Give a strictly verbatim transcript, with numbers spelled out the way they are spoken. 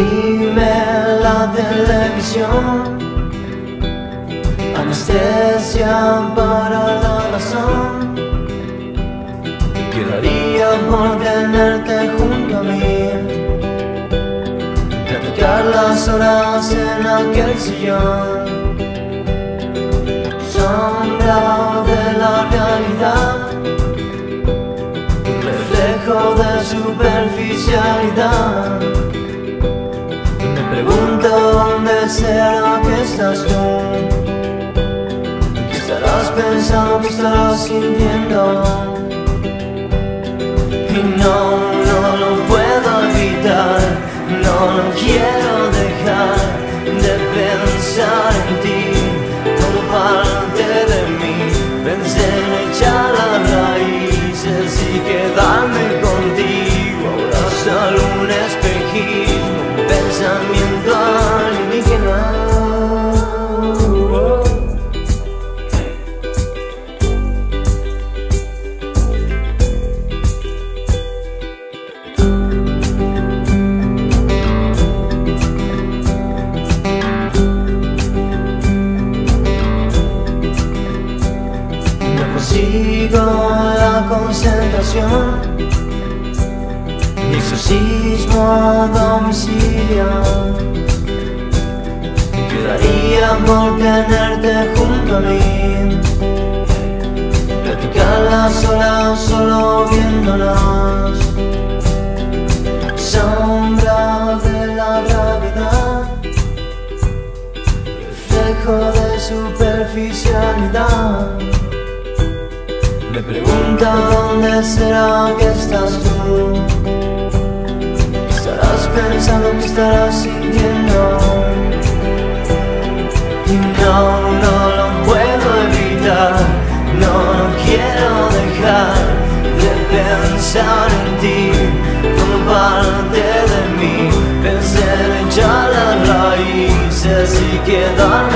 sublime la televisión, anestesia para la razón. Quedaría por tenerte junto a mí, platicar las horas en aquel sillón. Sombra de la realidad, reflejo de superficialidad. Me pregunto dónde será que estás tú, qué estarás pensando, qué estarás sintiendo. Y no, no lo puedo evitar, no lo quiero dejar de pensar en ti, como parte de mí. Pensé en echar las raíces y quedarme contigo. Ahora solo un espejismo, un pensamiento alienígena. Consigo la concentración, mi exorcismo a domicilio. Quedaría por tenerte junto a mí, platicar las horas solo viéndonos. Sombra de la gravedad, reflejo de superficialidad. Me pregunto dónde será que estás tú, qué estarás pensando, qué estarás sintiendo. Y no, no lo puedo evitar, no lo quiero dejar de pensar en ti, como parte de mí. Pensé en echar las raíces y quedar